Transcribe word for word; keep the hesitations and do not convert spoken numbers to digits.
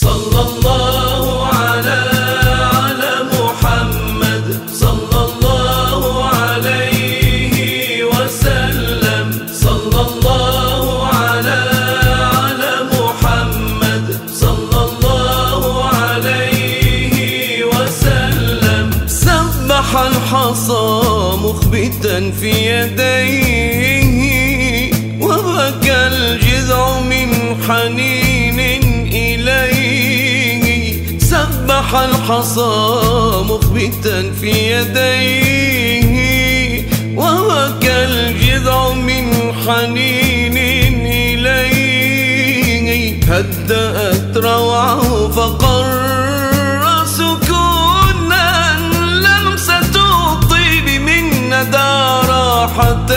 صلى الله على على محمد صلى الله عليه وسلم. صلى الله على على محمد صلى الله عليه وسلم. سبح الحصى مخبتا في يديه، وبكى الجذع من حنين إليه. سبح الحصى مخبتا في يديه، وبكى الجذع من حنين إليه. هدأت روعه فقر سكونا، لمسة الطيب من ندى راحة